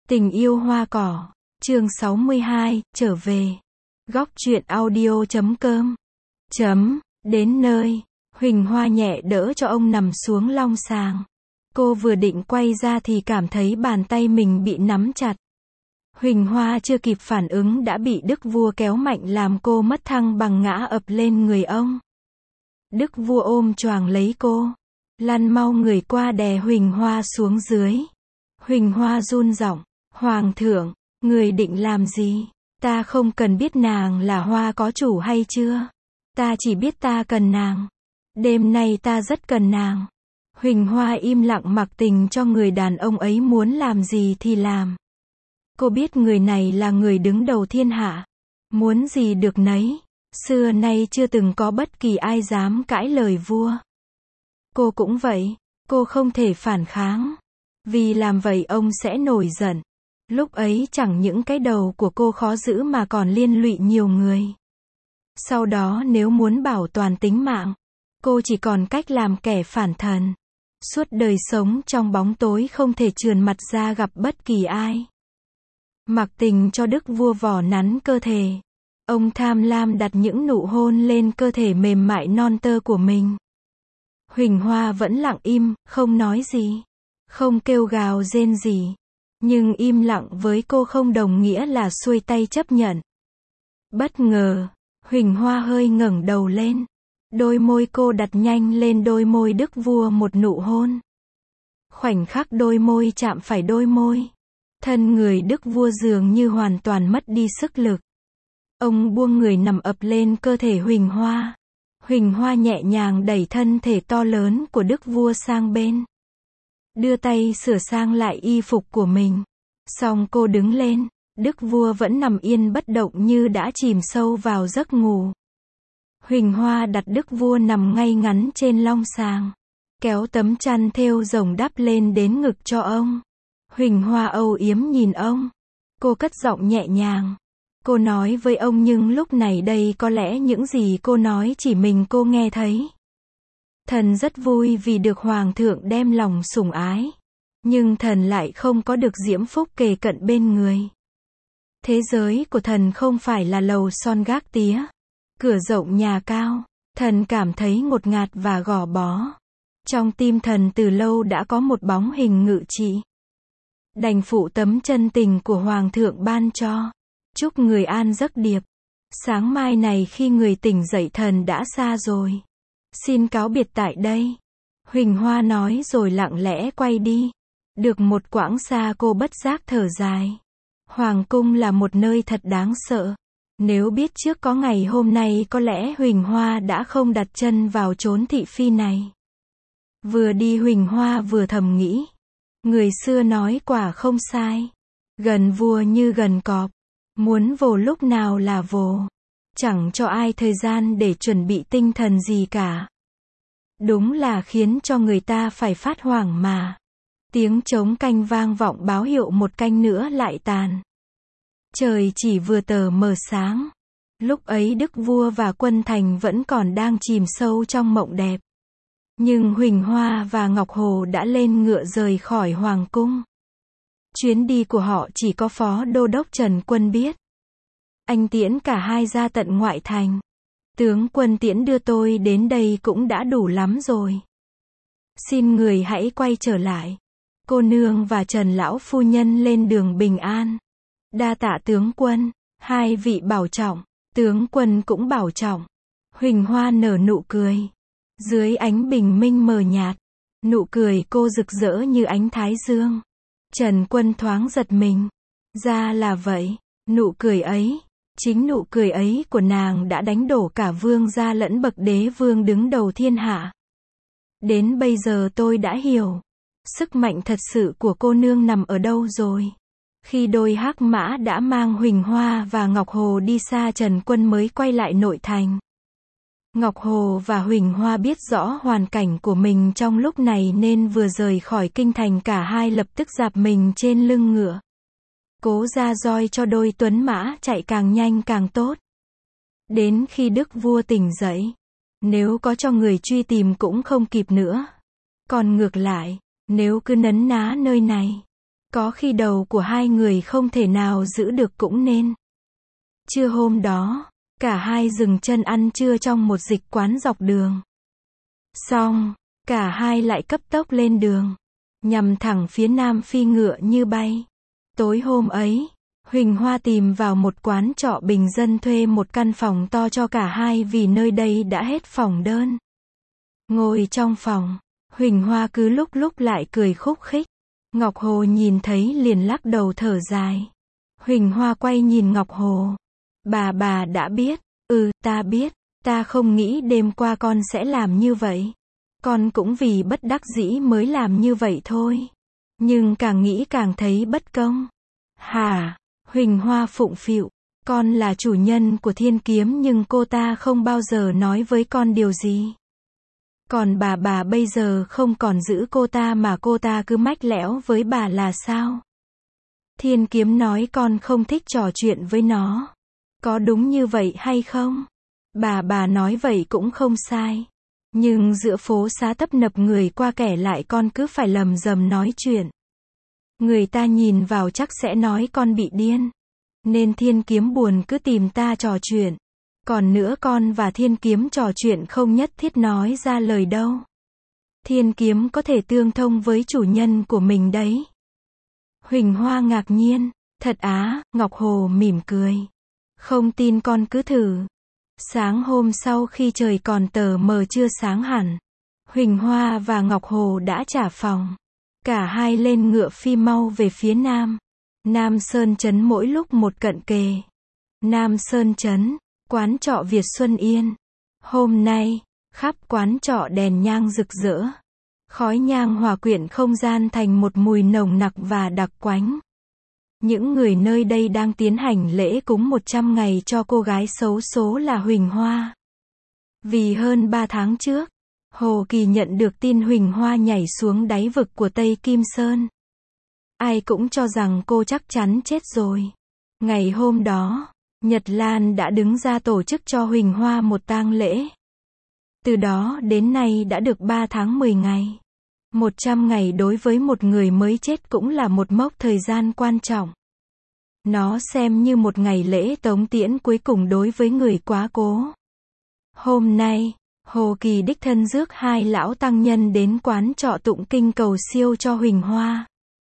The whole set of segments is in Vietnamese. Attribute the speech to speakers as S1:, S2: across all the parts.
S1: Tình yêu hoa cỏ, chương 62, trở về. Góc truyện audio.com. Đến nơi, Huỳnh Hoa nhẹ đỡ cho ông nằm xuống long sàng. Cô vừa định quay ra thì cảm thấy bàn tay mình bị nắm chặt. Huỳnh Hoa chưa kịp phản ứng đã bị Đức Vua kéo mạnh làm cô mất thăng bằng ngã ập lên người ông. Đức Vua ôm choàng lấy cô. Lăn mau người qua đè Huỳnh Hoa xuống dưới. Huỳnh Hoa run giọng, Hoàng thượng, người định làm gì? Ta không cần biết nàng là Hoa có chủ hay chưa. Ta chỉ biết ta cần nàng. Đêm nay ta rất cần nàng. Huỳnh Hoa im lặng mặc tình cho người đàn ông ấy muốn làm gì thì làm. Cô biết người này là người đứng đầu thiên hạ. Muốn gì được nấy. Xưa nay chưa từng có bất kỳ ai dám cãi lời vua. Cô cũng vậy. Cô không thể phản kháng. Vì làm vậy ông sẽ nổi giận. Lúc ấy chẳng những cái đầu của cô khó giữ mà còn liên lụy nhiều người. Sau đó nếu muốn bảo toàn tính mạng, cô chỉ còn cách làm kẻ phản thần. Suốt đời sống trong bóng tối không thể trườn mặt ra gặp bất kỳ ai. Mặc tình cho Đức Vua vò nắn cơ thể. Ông tham lam đặt những nụ hôn lên cơ thể mềm mại non tơ của mình. Huỳnh Hoa vẫn lặng im, không nói gì. Không kêu gào rên gì. Nhưng im lặng với cô không đồng nghĩa là xuôi tay chấp nhận. Bất ngờ, Huỳnh Hoa hơi ngẩng đầu lên. Đôi môi cô đặt nhanh lên đôi môi Đức Vua một nụ hôn. Khoảnh khắc đôi môi chạm phải đôi môi. Thân người Đức Vua dường như hoàn toàn mất đi sức lực. Ông buông người nằm ập lên cơ thể Huỳnh Hoa. Huỳnh Hoa nhẹ nhàng đẩy thân thể to lớn của Đức Vua sang bên. Đưa tay sửa sang lại y phục của mình. Xong cô đứng lên. Đức Vua vẫn nằm yên bất động như đã chìm sâu vào giấc ngủ. Huỳnh Hoa đặt Đức Vua nằm ngay ngắn trên long sàng. Kéo tấm chăn thêu rồng đắp lên đến ngực cho ông. Huỳnh Hoa âu yếm nhìn ông. Cô cất giọng nhẹ nhàng. Cô nói với ông nhưng lúc này đây có lẽ những gì cô nói chỉ mình cô nghe thấy. Thần rất vui vì được Hoàng thượng đem lòng sủng ái. Nhưng thần lại không có được diễm phúc kề cận bên người. Thế giới của thần không phải là lầu son gác tía. Cửa rộng nhà cao. Thần cảm thấy ngột ngạt và gò bó. Trong tim thần từ lâu đã có một bóng hình ngự trị. Đành phụ tấm chân tình của Hoàng thượng ban cho. Chúc người an giấc điệp. Sáng mai này khi người tỉnh dậy thần đã xa rồi. Xin cáo biệt tại đây. Huỳnh Hoa nói rồi lặng lẽ quay đi. Được một quãng xa cô bất giác thở dài. Hoàng cung là một nơi thật đáng sợ. Nếu biết trước có ngày hôm nay có lẽ Huỳnh Hoa đã không đặt chân vào chốn thị phi này. Vừa đi Huỳnh Hoa vừa thầm nghĩ. Người xưa nói quả không sai. Gần vua như gần cọp. Muốn vồ lúc nào là vồ. Chẳng cho ai thời gian để chuẩn bị tinh thần gì cả. Đúng là khiến cho người ta phải phát hoảng mà. Tiếng trống canh vang vọng báo hiệu một canh nữa lại tàn. Trời chỉ vừa tờ mờ sáng. Lúc ấy Đức Vua và quân thành vẫn còn đang chìm sâu trong mộng đẹp. Nhưng Huỳnh Hoa và Ngọc Hồ đã lên ngựa rời khỏi Hoàng cung. Chuyến đi của họ chỉ có Phó Đô đốc Trần Quân biết. Anh tiễn cả hai ra tận ngoại thành. Tướng quân tiễn đưa tôi đến đây cũng đã đủ lắm rồi. Xin người hãy quay trở lại. Cô nương và Trần lão phu nhân lên đường bình an. Đa tạ tướng quân. Hai vị bảo trọng. Tướng quân cũng bảo trọng. Huỳnh Hoa nở nụ cười. Dưới ánh bình minh mờ nhạt. Nụ cười cô rực rỡ như ánh thái dương. Trần Quân thoáng giật mình. Ra là vậy. Nụ cười ấy. Chính nụ cười ấy của nàng đã đánh đổ cả vương gia lẫn bậc đế vương đứng đầu thiên hạ. Đến bây giờ tôi đã hiểu. Sức mạnh thật sự của cô nương nằm ở đâu rồi. Khi đôi hắc mã đã mang Huỳnh Hoa và Ngọc Hồ đi xa Trần Quân mới quay lại nội thành. Ngọc Hồ và Huỳnh Hoa biết rõ hoàn cảnh của mình trong lúc này nên vừa rời khỏi kinh thành cả hai lập tức dạp mình trên lưng ngựa. Cố ra roi cho đôi tuấn mã chạy càng nhanh càng tốt. Đến khi Đức Vua tỉnh dậy, nếu có cho người truy tìm cũng không kịp nữa. Còn ngược lại, nếu cứ nấn ná nơi này, Có khi đầu của hai người không thể nào giữ được cũng nên. Trưa hôm đó, cả hai dừng chân ăn trưa trong một dịch quán dọc đường. Xong, cả hai lại cấp tốc lên đường, nhằm thẳng phía nam phi ngựa như bay. Tối hôm ấy, Huỳnh Hoa tìm vào một quán trọ bình dân thuê một căn phòng to cho cả hai vì nơi đây đã hết phòng đơn. Ngồi trong phòng, Huỳnh Hoa cứ lúc lúc lại cười khúc khích. Ngọc Hồ nhìn thấy liền lắc đầu thở dài. Huỳnh Hoa quay nhìn Ngọc Hồ. Bà đã biết. Ta biết. Ta không nghĩ đêm qua con sẽ làm như vậy. Con cũng vì bất đắc dĩ mới làm như vậy thôi. Nhưng càng nghĩ càng thấy bất công. Hả? Huỳnh Hoa phụng phịu. Con là chủ nhân của Thiên Kiếm nhưng cô ta không bao giờ nói với con điều gì. Còn bà bây giờ không còn giữ cô ta mà cô ta cứ mách lẻo với bà là sao? Thiên Kiếm nói con không thích trò chuyện với nó. Có đúng như vậy hay không? Bà nói vậy cũng không sai. Nhưng giữa phố xá tấp nập người qua kẻ lại con cứ phải lầm rầm nói chuyện. Người ta nhìn vào chắc sẽ nói con bị điên. Nên Thiên Kiếm buồn cứ tìm ta trò chuyện. Còn nữa con và Thiên Kiếm trò chuyện không nhất thiết nói ra lời đâu. Thiên Kiếm có thể tương thông với chủ nhân của mình đấy. Huỳnh Hoa ngạc nhiên. Thật á? Ngọc Hồ mỉm cười. Không tin con cứ thử. Sáng hôm sau khi trời còn tờ mờ chưa sáng hẳn, Huỳnh Hoa và Ngọc Hồ đã trả phòng. Cả hai lên ngựa phi mau về phía nam. Nam Sơn Trấn mỗi lúc một cận kề. Nam Sơn Trấn, quán trọ Việt Xuân Yên. Hôm nay, khắp quán trọ đèn nhang rực rỡ. Khói nhang hòa quyện không gian thành một mùi nồng nặc và đặc quánh. Những người nơi đây đang tiến hành lễ cúng 100 ngày cho cô gái xấu số là Huỳnh Hoa. Vì hơn 3 tháng trước, Hồ Kỳ nhận được tin Huỳnh Hoa nhảy xuống đáy vực của Tây Kim Sơn. Ai cũng cho rằng cô chắc chắn chết rồi. Ngày hôm đó, Nhật Lan đã đứng ra tổ chức cho Huỳnh Hoa một tang lễ. Từ đó đến nay đã được 3 tháng 10 ngày. 100 ngày đối với một người mới chết cũng là một mốc thời gian quan trọng. Nó xem như một ngày lễ tống tiễn cuối cùng đối với người quá cố. Hôm nay, Hồ Kỳ đích thân rước hai lão tăng nhân đến quán trọ tụng kinh cầu siêu cho Huỳnh Hoa.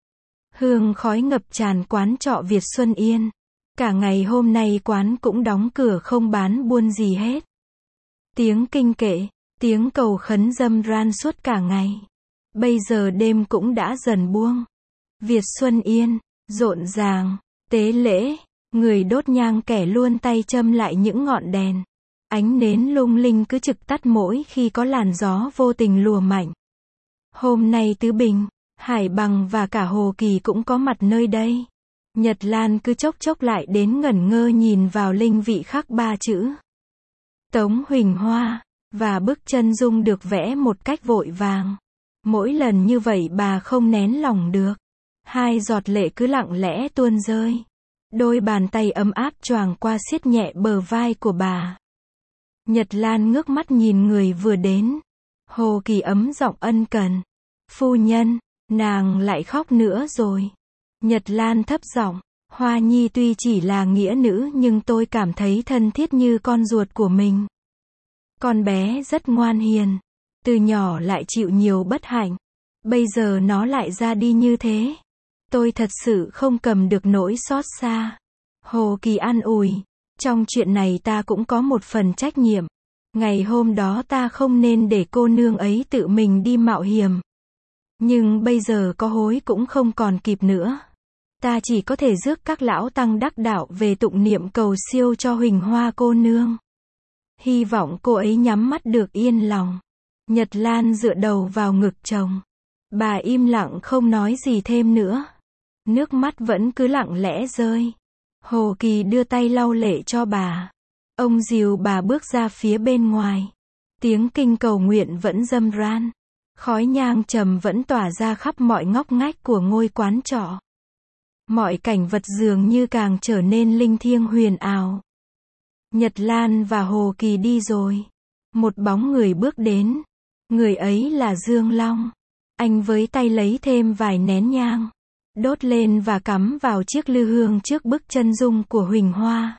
S1: Hương khói ngập tràn quán trọ Việt Xuân Yên. Cả ngày hôm nay quán cũng đóng cửa không bán buôn gì hết. Tiếng kinh kệ, tiếng cầu khấn râm ran suốt cả ngày. Bây giờ đêm cũng đã dần buông. Việt Xuân Yên, rộn ràng, tế lễ, người đốt nhang kẻ luôn tay châm lại những ngọn đèn. Ánh nến lung linh cứ trực tắt mỗi khi có làn gió vô tình lùa mạnh. Hôm nay Tứ Bình, Hải Bằng và cả Hồ Kỳ cũng có mặt nơi đây. Nhật Lan cứ chốc chốc lại đến ngẩn ngơ nhìn vào linh vị khắc 3 chữ Tống Huỳnh Hoa, và bức chân dung được vẽ một cách vội vàng. Mỗi lần như vậy bà không nén lòng được. Hai giọt lệ cứ lặng lẽ tuôn rơi. Đôi bàn tay ấm áp choàng qua siết nhẹ bờ vai của bà. Nhật Lan ngước mắt nhìn người vừa đến. Hồ Kỳ ấm giọng ân cần. Phu nhân, nàng lại khóc nữa rồi. Nhật Lan thấp giọng. Hoa Nhi tuy chỉ là nghĩa nữ nhưng tôi cảm thấy thân thiết như con ruột của mình. Con bé rất ngoan hiền. Từ nhỏ lại chịu nhiều bất hạnh. Bây giờ nó lại ra đi như thế. Tôi thật sự không cầm được nỗi xót xa. Hồ Kỳ an ủi. Trong chuyện này ta cũng có một phần trách nhiệm. Ngày hôm đó ta không nên để cô nương ấy tự mình đi mạo hiểm. Nhưng bây giờ có hối cũng không còn kịp nữa. Ta chỉ có thể rước các lão tăng đắc đạo về tụng niệm cầu siêu cho Huỳnh Hoa cô nương. Hy vọng cô ấy nhắm mắt được yên lòng. Nhật Lan dựa đầu vào ngực chồng. Bà im lặng không nói gì thêm nữa. Nước mắt vẫn cứ lặng lẽ rơi. Hồ Kỳ đưa tay lau lệ cho bà. Ông dìu bà bước ra phía bên ngoài. Tiếng kinh cầu nguyện vẫn râm ran. Khói nhang trầm vẫn tỏa ra khắp mọi ngóc ngách của ngôi quán trọ. Mọi cảnh vật dường như càng trở nên linh thiêng huyền ảo. Nhật Lan và Hồ Kỳ đi rồi. Một bóng người bước đến. Người ấy là Dương Long. Anh với tay lấy thêm vài nén nhang. đốt lên và cắm vào chiếc lư hương trước bức chân dung của Huỳnh Hoa.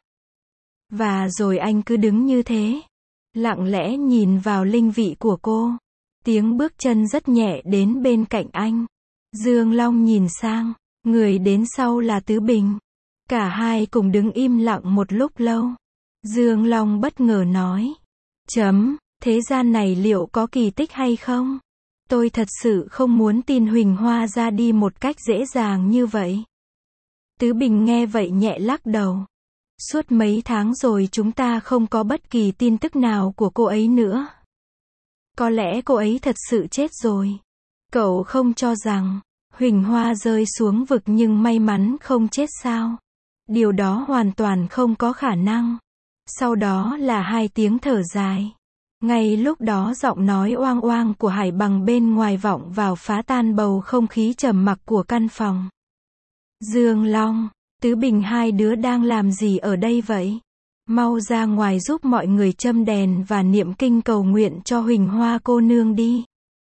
S1: Và rồi anh cứ đứng như thế, lặng lẽ nhìn vào linh vị của cô. Tiếng bước chân rất nhẹ đến bên cạnh anh. Dương Long nhìn sang, người đến sau là Tứ Bình. Cả hai cùng đứng im lặng một lúc lâu. Dương Long bất ngờ nói. Thế gian này liệu có kỳ tích hay không? Tôi thật sự không muốn tin Huỳnh Hoa ra đi một cách dễ dàng như vậy. Tứ Bình nghe vậy nhẹ lắc đầu. Suốt mấy tháng rồi chúng ta không có bất kỳ tin tức nào của cô ấy nữa. Có lẽ cô ấy thật sự chết rồi. Cậu không cho rằng Huỳnh Hoa rơi xuống vực nhưng may mắn không chết sao? Điều đó hoàn toàn không có khả năng. Sau đó là 2 tiếng thở dài. Ngay lúc đó giọng nói oang oang của Hải Bằng bên ngoài vọng vào phá tan bầu không khí trầm mặc của căn phòng. Dương Long, Tứ Bình, hai đứa đang làm gì ở đây vậy? Mau ra ngoài giúp mọi người châm đèn và niệm kinh cầu nguyện cho Huỳnh Hoa cô nương đi.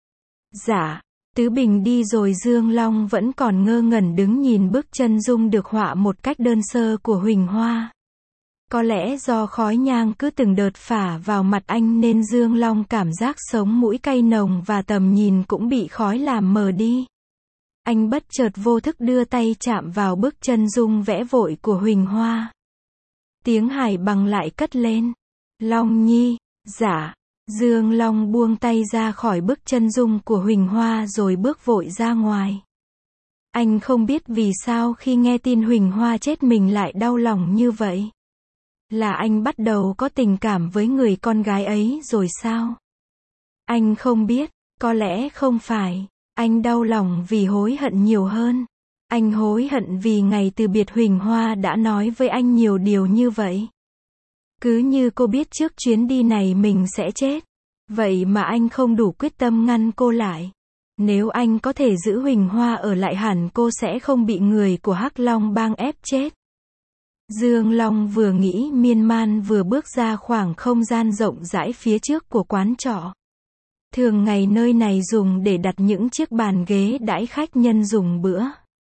S1: Dạ. Tứ Bình đi rồi Dương Long vẫn còn ngơ ngẩn đứng nhìn bức chân dung được họa một cách đơn sơ của Huỳnh Hoa. Có lẽ do khói nhang cứ từng đợt phả vào mặt anh nên Dương Long cảm giác sống mũi cay nồng và tầm nhìn cũng bị khói làm mờ đi. Anh bất chợt vô thức đưa tay chạm vào bức chân dung vẽ vội của Huỳnh Hoa. Tiếng Hải Bằng lại cất lên. Long Nhi, dạ. Dương Long buông tay ra khỏi bức chân dung của Huỳnh Hoa rồi bước vội ra ngoài. Anh không biết vì sao khi nghe tin Huỳnh Hoa chết mình lại đau lòng như vậy. Là anh bắt đầu có tình cảm với người con gái ấy rồi sao? Anh không biết, có lẽ không phải. Anh đau lòng vì hối hận nhiều hơn. Anh hối hận vì ngày từ biệt Huỳnh Hoa đã nói với anh nhiều điều như vậy. Cứ như cô biết trước chuyến đi này mình sẽ chết. Vậy mà anh không đủ quyết tâm ngăn cô lại. Nếu anh có thể giữ Huỳnh Hoa ở lại hẳn cô sẽ không bị người của Hắc Long bang ép chết. Dương Long vừa nghĩ miên man vừa bước ra khoảng không gian rộng rãi phía trước của quán trọ. Thường ngày nơi này dùng để đặt những chiếc bàn ghế đãi khách nhân dùng bữa.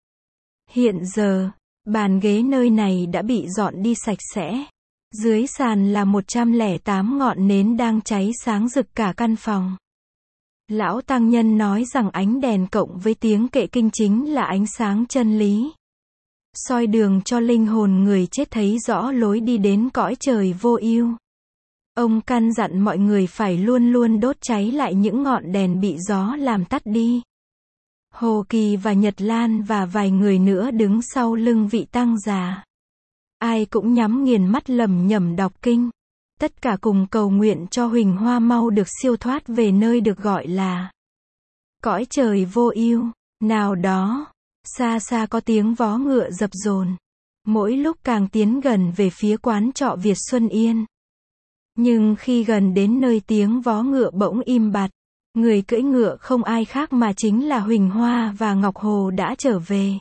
S1: Hiện giờ, bàn ghế nơi này đã bị dọn đi sạch sẽ. Dưới sàn là 108 ngọn nến đang cháy sáng rực cả căn phòng. Lão tăng nhân nói rằng ánh đèn cộng với tiếng kệ kinh chính là ánh sáng chân lý. Soi đường cho linh hồn người chết thấy rõ lối đi đến cõi trời vô ưu. Ông căn dặn mọi người phải luôn luôn đốt cháy lại những ngọn đèn bị gió làm tắt đi. Hồ Kỳ và Nhật Lan và vài người nữa đứng sau lưng vị tăng già. Ai cũng nhắm nghiền mắt lẩm nhẩm đọc kinh. Tất cả cùng cầu nguyện cho Huỳnh Hoa mau được siêu thoát về nơi được gọi là cõi trời vô ưu. Nào đó, xa xa có tiếng vó ngựa dập dồn. Mỗi lúc càng tiến gần về phía quán trọ Việt Xuân Yên. Nhưng khi gần đến nơi tiếng vó ngựa bỗng im bặt. Người cưỡi ngựa không ai khác mà chính là Huỳnh Hoa và Ngọc Hồ đã trở về.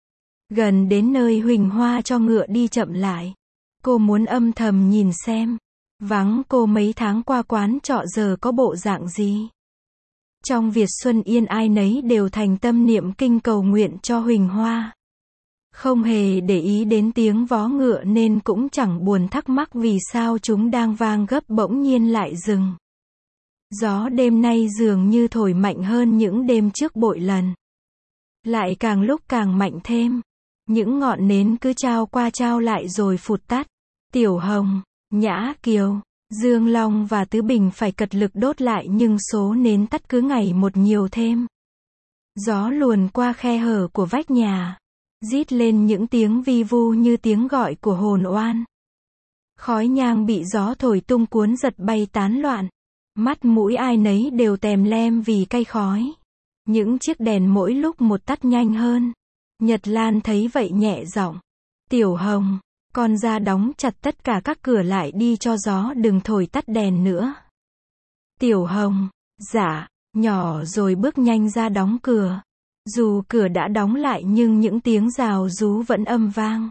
S1: Gần đến nơi Huỳnh Hoa cho ngựa đi chậm lại. Cô muốn âm thầm nhìn xem. Vắng cô mấy tháng qua quán trọ giờ có bộ dạng gì. Trong Việt Xuân Yên ai nấy đều thành tâm niệm kinh cầu nguyện cho Huỳnh Hoa. Không hề để ý đến tiếng vó ngựa nên cũng chẳng buồn thắc mắc vì sao chúng đang vang gấp bỗng nhiên lại dừng. Gió đêm nay dường như thổi mạnh hơn những đêm trước bội lần. Lại càng lúc càng mạnh thêm. Những ngọn nến cứ trao qua trao lại rồi phụt tắt. Tiểu Hồng, Nhã Kiều, Dương Long và Tứ Bình phải cật lực đốt lại nhưng số nến tắt cứ ngày một nhiều thêm. Gió luồn qua khe hở của vách nhà. Rít lên những tiếng vi vu như tiếng gọi của hồn oan. Khói nhang bị gió thổi tung cuốn giật bay tán loạn. Mắt mũi ai nấy đều tèm lem vì cay khói. Những chiếc đèn mỗi lúc một tắt nhanh hơn. Nhật Lan thấy vậy nhẹ giọng. Tiểu Hồng, con ra đóng chặt tất cả các cửa lại đi cho gió đừng thổi tắt đèn nữa. Tiểu Hồng, dạ, nhỏ rồi bước nhanh ra đóng cửa. Dù cửa đã đóng lại nhưng những tiếng rào rú vẫn âm vang.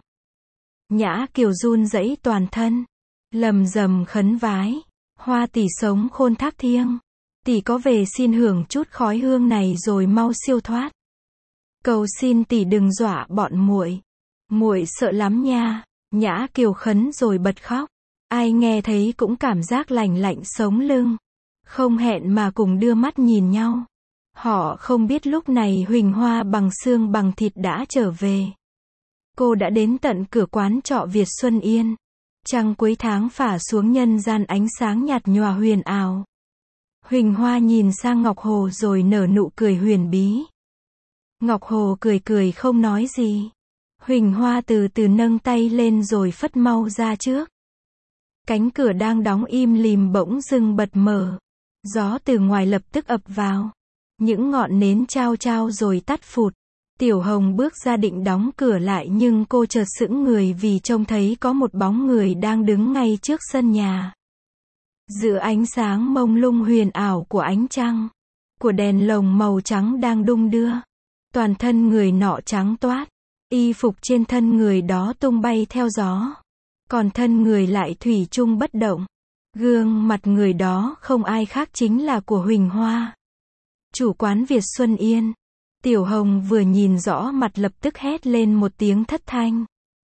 S1: Nhã Kiều run rẩy toàn thân. Lầm rầm khấn vái. Hoa tỷ sống khôn thác thiêng. Tỷ có về xin hưởng chút khói hương này rồi mau siêu thoát. Cầu xin tỷ đừng dọa bọn muội. Muội sợ lắm nha. Nhã Kiều khấn rồi bật khóc. Ai nghe thấy cũng cảm giác lạnh lạnh sống lưng. Không hẹn mà cùng đưa mắt nhìn nhau. Họ không biết lúc này Huỳnh Hoa bằng xương bằng thịt đã trở về. Cô đã đến tận cửa quán trọ Việt Xuân Yên. Trăng cuối tháng phả xuống nhân gian ánh sáng nhạt nhòa huyền ảo. Huỳnh Hoa nhìn sang Ngọc Hồ rồi nở nụ cười huyền bí. Ngọc Hồ cười cười không nói gì. Huỳnh Hoa từ từ nâng tay lên rồi phất mau ra trước. Cánh cửa đang đóng im lìm bỗng dưng bật mở. Gió từ ngoài lập tức ập vào. Những ngọn nến chao chao rồi tắt phụt. Tiểu Hồng bước ra định đóng cửa lại nhưng cô chợt sững người vì trông thấy có một bóng người đang đứng ngay trước sân nhà. Giữa ánh sáng mông lung huyền ảo của ánh trăng, của đèn lồng màu trắng đang đung đưa. Toàn thân người nọ trắng toát, y phục trên thân người đó tung bay theo gió. Còn thân người lại thủy chung bất động. Gương mặt người đó không ai khác chính là của Huỳnh Hoa, chủ quán Việt Xuân Yên. Tiểu Hồng vừa nhìn rõ mặt lập tức hét lên một tiếng thất thanh.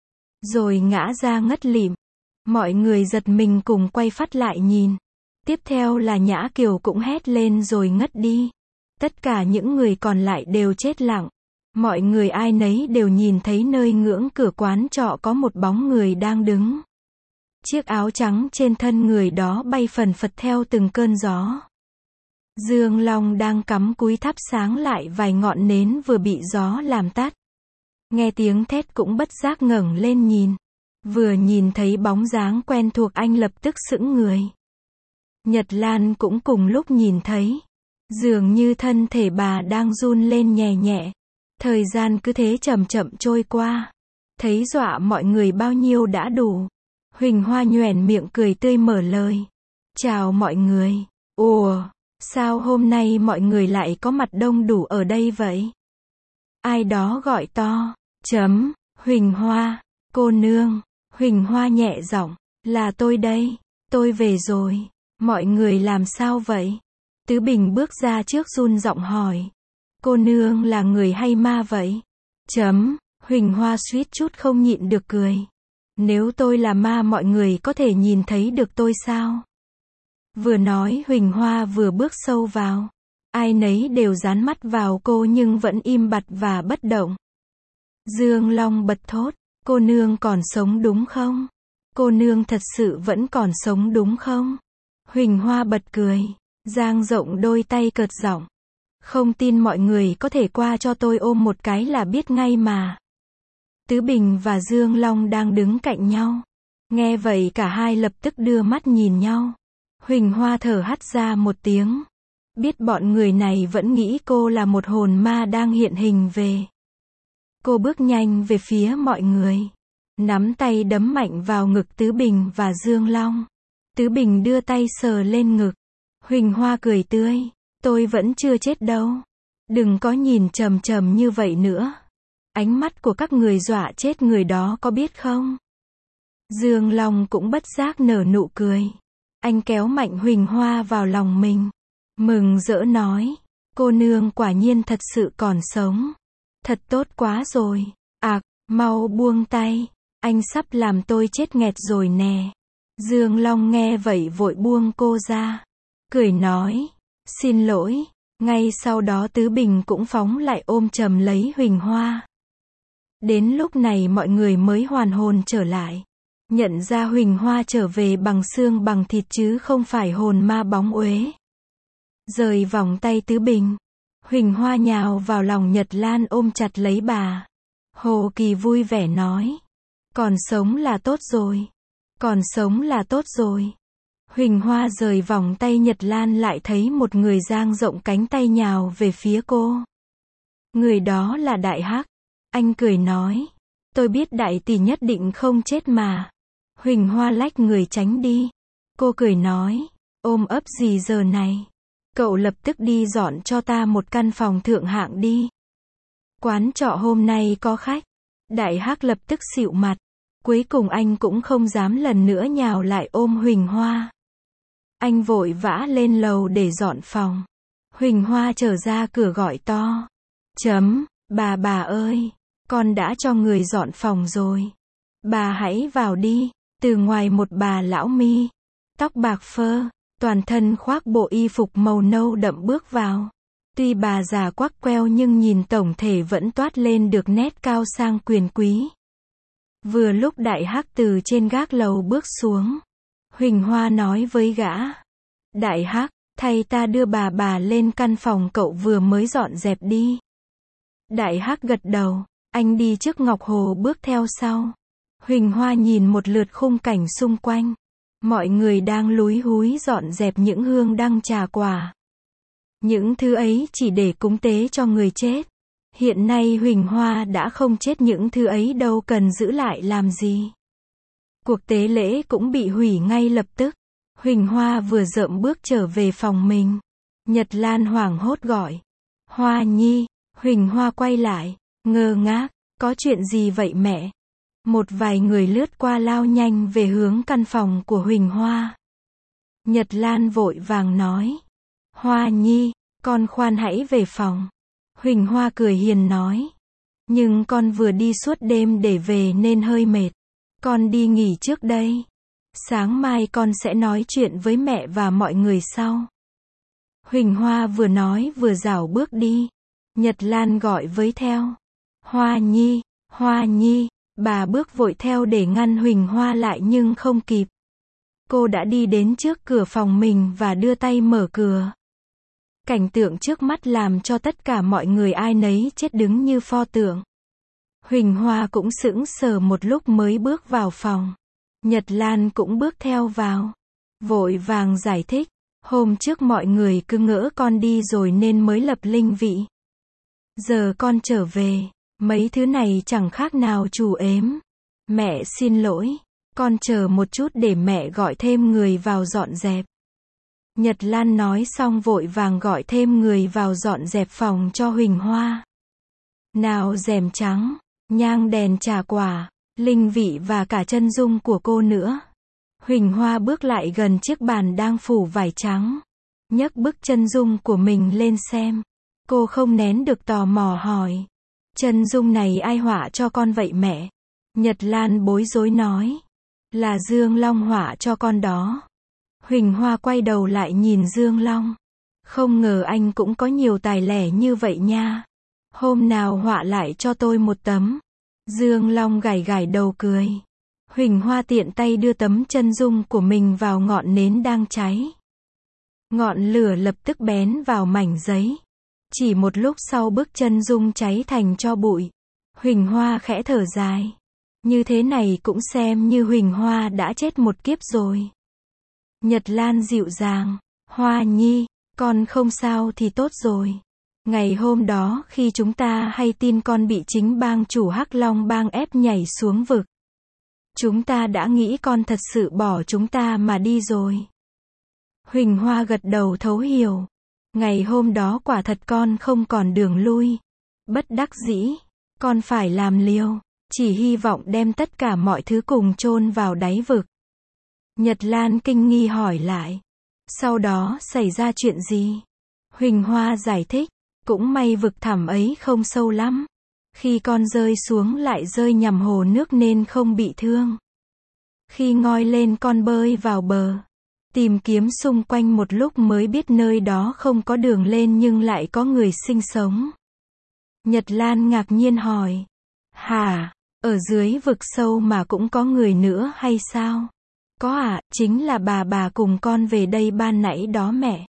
S1: Rồi ngã ra ngất lịm. Mọi người giật mình cùng quay phát lại nhìn. Tiếp theo là Nhã Kiều cũng hét lên rồi ngất đi. Tất cả những người còn lại đều chết lặng. Mọi người ai nấy đều nhìn thấy nơi ngưỡng cửa quán trọ có một bóng người đang đứng. Chiếc áo trắng trên thân người đó bay phần phật theo từng cơn gió. Dương Long đang cắm cúi thắp sáng lại vài ngọn nến vừa bị gió làm tắt. Nghe tiếng thét cũng bất giác ngẩng lên nhìn. Vừa nhìn thấy bóng dáng quen thuộc anh lập tức sững người. Nhật Lan cũng cùng lúc nhìn thấy. Dường như thân thể bà đang run lên nhẹ nhẹ. Thời gian cứ thế chậm chậm trôi qua. Thấy dọa mọi người bao nhiêu đã đủ. Huỳnh Hoa nhoẻn miệng cười tươi mở lời. Chào mọi người. Ủa, sao hôm nay mọi người lại có mặt đông đủ ở đây vậy? Ai đó gọi to. Huỳnh Hoa, cô nương. Huỳnh Hoa nhẹ giọng. Là tôi đây. Tôi về rồi. Mọi người làm sao vậy? Tứ Bình bước ra trước run giọng hỏi. Cô nương là người hay ma vậy? Huỳnh Hoa suýt chút không nhịn được cười. Nếu tôi là ma mọi người có thể nhìn thấy được tôi sao? Vừa nói Huỳnh Hoa vừa bước sâu vào. Ai nấy đều dán mắt vào cô nhưng vẫn im bặt và bất động. Dương Long bật thốt. Cô nương còn sống đúng không? Cô nương thật sự vẫn còn sống đúng không? Huỳnh Hoa bật cười. Dang rộng đôi tay cợt giọng. Không tin mọi người có thể qua cho tôi ôm một cái là biết ngay mà. Tứ Bình và Dương Long đang đứng cạnh nhau. Nghe vậy cả hai lập tức đưa mắt nhìn nhau. Huỳnh Hoa thở hắt ra một tiếng. Biết bọn người này vẫn nghĩ cô là một hồn ma đang hiện hình về. Cô bước nhanh về phía mọi người. Nắm tay đấm mạnh vào ngực Tứ Bình và Dương Long. Tứ Bình đưa tay sờ lên ngực. Huỳnh Hoa cười tươi. Tôi vẫn chưa chết đâu. Đừng có nhìn trầm trầm như vậy nữa. Ánh mắt của các người dọa chết người đó có biết không? Dương Long cũng bất giác nở nụ cười. Anh kéo mạnh Huỳnh Hoa vào lòng mình. Mừng rỡ nói. Cô nương quả nhiên thật sự còn sống. Thật tốt quá rồi. Mau buông tay. Anh sắp làm tôi chết nghẹt rồi nè. Dương Long nghe vậy vội buông cô ra. Cười nói. Xin lỗi. Ngay sau đó Tứ Bình cũng phóng lại ôm chầm lấy Huỳnh Hoa. Đến lúc này mọi người mới hoàn hồn trở lại. Nhận ra Huỳnh Hoa trở về bằng xương bằng thịt chứ không phải hồn ma bóng uế. Rời vòng tay Tứ Bình. Huỳnh Hoa nhào vào lòng Nhật Lan ôm chặt lấy bà. Hồ Kỳ vui vẻ nói. Còn sống là tốt rồi. Còn sống là tốt rồi. Huỳnh Hoa rời vòng tay Nhật Lan lại thấy một người dang rộng cánh tay nhào về phía cô. Người đó là Đại Hắc. Anh cười nói. Tôi biết đại tỷ nhất định không chết mà. Huỳnh Hoa lách người tránh đi. Cô cười nói. Ôm ấp gì giờ này? Cậu lập tức đi dọn cho ta một căn phòng thượng hạng đi. Quán trọ hôm nay có khách. Đại Hắc lập tức xịu mặt. Cuối cùng anh cũng không dám lần nữa nhào lại ôm Huỳnh Hoa. Anh vội vã lên lầu để dọn phòng. Huỳnh Hoa trở ra cửa gọi to. Bà ơi, con đã cho người dọn phòng rồi. Bà hãy vào đi. Từ ngoài một bà lão mi, tóc bạc phơ, toàn thân khoác bộ y phục màu nâu đậm bước vào. Tuy bà già quắc queo nhưng nhìn tổng thể vẫn toát lên được nét cao sang quyền quý. Vừa lúc Đại Hắc từ trên gác lầu bước xuống, Huỳnh Hoa nói với gã. Đại Hắc, thay ta đưa bà lên căn phòng cậu vừa mới dọn dẹp đi. Đại Hắc gật đầu, anh đi trước Ngọc Hồ bước theo sau. Huỳnh Hoa nhìn một lượt khung cảnh xung quanh. Mọi người đang lúi húi dọn dẹp những hương đăng trà quả. Những thứ ấy chỉ để cúng tế cho người chết. Hiện nay Huỳnh Hoa đã không chết, những thứ ấy đâu cần giữ lại làm gì. Cuộc tế lễ cũng bị hủy ngay lập tức. Huỳnh Hoa vừa dợm bước trở về phòng mình. Nhật Lan hoảng hốt gọi. Hoa Nhi. Huỳnh Hoa quay lại, ngơ ngác. Có chuyện gì vậy mẹ? Một vài người lướt qua lao nhanh về hướng căn phòng của Huỳnh Hoa. Nhật Lan vội vàng nói. Hoa Nhi, con khoan hãy về phòng. Huỳnh Hoa cười hiền nói. Nhưng con vừa đi suốt đêm để về nên hơi mệt. Con đi nghỉ trước đây. Sáng mai con sẽ nói chuyện với mẹ và mọi người sau. Huỳnh Hoa vừa nói vừa rảo bước đi. Nhật Lan gọi với theo. Hoa Nhi, Hoa Nhi. Bà bước vội theo để ngăn Huỳnh Hoa lại nhưng không kịp. Cô đã đi đến trước cửa phòng mình và đưa tay mở cửa. Cảnh tượng trước mắt làm cho tất cả mọi người ai nấy chết đứng như pho tượng. Huỳnh Hoa cũng sững sờ một lúc mới bước vào phòng. Nhật Lan cũng bước theo vào. Vội vàng giải thích. Hôm trước mọi người cứ ngỡ con đi rồi nên mới lập linh vị. Giờ con trở về. Mấy thứ này chẳng khác nào chủ ếm. Mẹ xin lỗi. Con chờ một chút để mẹ gọi thêm người vào dọn dẹp. Nhật Lan nói xong vội vàng gọi thêm người vào dọn dẹp phòng cho Huỳnh Hoa. Nào rèm trắng, nhang đèn trà quả, linh vị và cả chân dung của cô nữa. Huỳnh Hoa bước lại gần chiếc bàn đang phủ vải trắng. Nhấc bức chân dung của mình lên xem. Cô không nén được tò mò hỏi. Chân dung này ai họa cho con vậy mẹ? Nhật Lan bối rối nói. Là Dương Long họa cho con đó. Huỳnh Hoa quay đầu lại nhìn Dương Long. Không ngờ anh cũng có nhiều tài lẻ như vậy nha. Hôm nào họa lại cho tôi một tấm. Dương Long gảy gảy đầu cười. Huỳnh Hoa tiện tay đưa tấm chân dung của mình vào ngọn nến đang cháy. Ngọn lửa lập tức bén vào mảnh giấy. Chỉ một lúc sau bức chân dung cháy thành tro bụi. Huỳnh Hoa khẽ thở dài. Như thế này cũng xem như Huỳnh Hoa đã chết một kiếp rồi. Nhật Lan dịu dàng. Hoa Nhi, con không sao thì tốt rồi. Ngày hôm đó khi chúng ta hay tin con bị chính bang chủ Hắc Long bang ép nhảy xuống vực. Chúng ta đã nghĩ con thật sự bỏ chúng ta mà đi rồi. Huỳnh Hoa gật đầu thấu hiểu. Ngày hôm đó quả thật con không còn đường lui. Bất đắc dĩ, con phải làm liều. Chỉ hy vọng đem tất cả mọi thứ cùng chôn vào đáy vực. Nhật Lan kinh nghi hỏi lại. Sau đó xảy ra chuyện gì? Huỳnh Hoa giải thích. Cũng may vực thẳm ấy không sâu lắm. Khi con rơi xuống lại rơi nhằm hồ nước nên không bị thương. Khi ngoi lên con bơi vào bờ. Tìm kiếm xung quanh một lúc mới biết nơi đó không có đường lên nhưng lại có người sinh sống. Nhật Lan ngạc nhiên hỏi. Hả? Ở dưới vực sâu mà cũng có người nữa hay sao? Có ạ, chính là bà cùng con về đây ban nãy đó mẹ.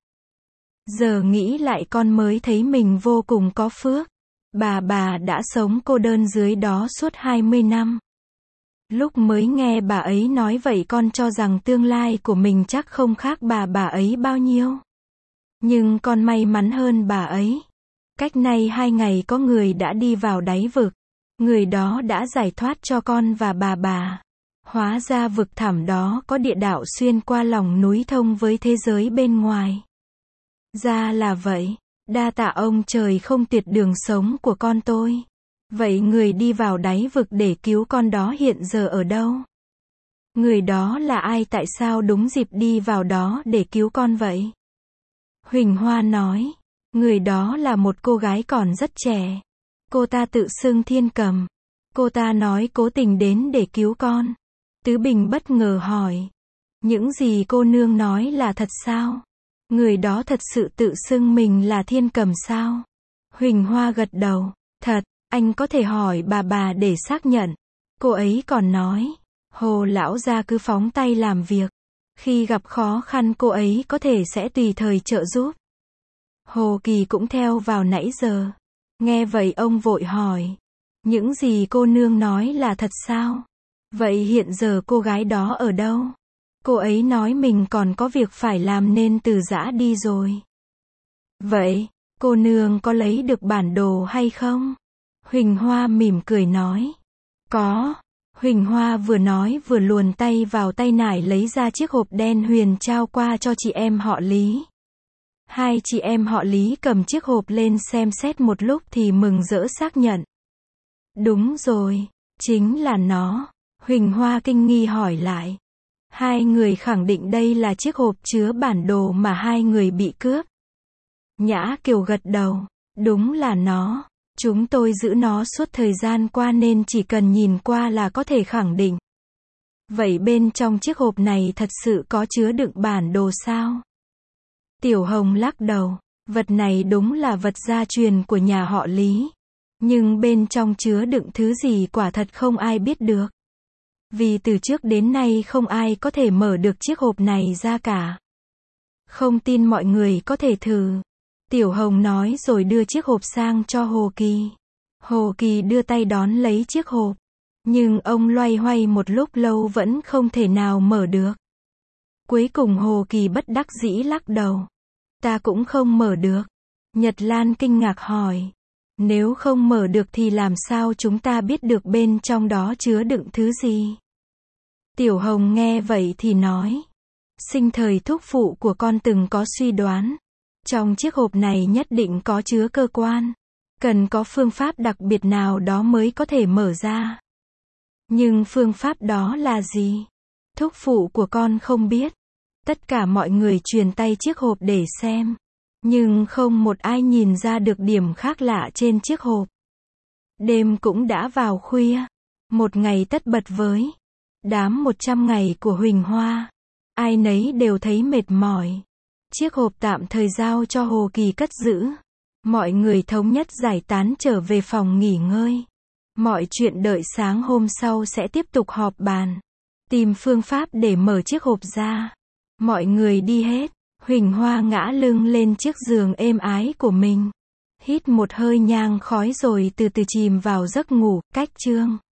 S1: Giờ nghĩ lại con mới thấy mình vô cùng có phước. Bà đã sống cô đơn dưới đó suốt 20 năm. Lúc mới nghe bà ấy nói vậy con cho rằng tương lai của mình chắc không khác bà ấy bao nhiêu. Nhưng con may mắn hơn bà ấy. Cách nay 2 ngày có người đã đi vào đáy vực. Người đó đã giải thoát cho con và bà. Hóa ra vực thẳm đó có địa đạo xuyên qua lòng núi thông với thế giới bên ngoài. Ra là vậy. Đa tạ ông trời không tuyệt đường sống của con tôi. Vậy người đi vào đáy vực để cứu con đó hiện giờ ở đâu? Người đó là ai, tại sao đúng dịp đi vào đó để cứu con vậy? Huỳnh Hoa nói. Người đó là một cô gái còn rất trẻ. Cô ta tự xưng Thiên Cầm. Cô ta nói cố tình đến để cứu con. Tứ Bình bất ngờ hỏi. Những gì cô nương nói là thật sao? Người đó thật sự tự xưng mình là Thiên Cầm sao? Huỳnh Hoa gật đầu. Thật, anh có thể hỏi bà để xác nhận. Cô ấy còn nói, Hồ lão gia cứ phóng tay làm việc. Khi gặp khó khăn cô ấy có thể sẽ tùy thời trợ giúp. Hồ Kỳ cũng theo vào nãy giờ. Nghe vậy ông vội hỏi. Những gì cô nương nói là thật sao? Vậy hiện giờ cô gái đó ở đâu? Cô ấy nói mình còn có việc phải làm nên từ giã đi rồi. Vậy, cô nương có lấy được bản đồ hay không? Huỳnh Hoa mỉm cười nói. Có. Huỳnh Hoa vừa nói vừa luồn tay vào tay nải lấy ra chiếc hộp đen huyền trao qua cho chị em họ Lý. Hai chị em họ Lý cầm chiếc hộp lên xem xét một lúc thì mừng rỡ xác nhận. Đúng rồi, chính là nó. Huỳnh Hoa kinh nghi hỏi lại. Hai người khẳng định đây là chiếc hộp chứa bản đồ mà hai người bị cướp. Nhã Kiều gật đầu. Đúng là nó. Chúng tôi giữ nó suốt thời gian qua nên chỉ cần nhìn qua là có thể khẳng định. Vậy bên trong chiếc hộp này thật sự có chứa đựng bản đồ sao? Tiểu Hồng lắc đầu. Vật này đúng là vật gia truyền của nhà họ Lý. Nhưng bên trong chứa đựng thứ gì quả thật không ai biết được. Vì từ trước đến nay không ai có thể mở được chiếc hộp này ra cả. Không tin mọi người có thể thử. Tiểu Hồng nói rồi đưa chiếc hộp sang cho Hồ Kỳ. Hồ Kỳ đưa tay đón lấy chiếc hộp. Nhưng ông loay hoay một lúc lâu vẫn không thể nào mở được. Cuối cùng Hồ Kỳ bất đắc dĩ lắc đầu. Ta cũng không mở được. Nhật Lan kinh ngạc hỏi. Nếu không mở được thì làm sao chúng ta biết được bên trong đó chứa đựng thứ gì? Tiểu Hồng nghe vậy thì nói. Sinh thời thúc phụ của con từng có suy đoán. Trong chiếc hộp này nhất định có chứa cơ quan. Cần có phương pháp đặc biệt nào đó mới có thể mở ra. Nhưng phương pháp đó là gì? Thúc phụ của con không biết. Tất cả mọi người truyền tay chiếc hộp để xem. Nhưng không một ai nhìn ra được điểm khác lạ trên chiếc hộp. Đêm cũng đã vào khuya. Một ngày tất bật với đám 100 ngày của Huỳnh Hoa. Ai nấy đều thấy mệt mỏi. Chiếc hộp tạm thời giao cho Hồ Kỳ cất giữ. Mọi người thống nhất giải tán trở về phòng nghỉ ngơi. Mọi chuyện đợi sáng hôm sau sẽ tiếp tục họp bàn. Tìm phương pháp để mở chiếc hộp ra. Mọi người đi hết. Huỳnh Hoa ngã lưng lên chiếc giường êm ái của mình. Hít một hơi nhang khói rồi từ từ chìm vào giấc ngủ. Cách chương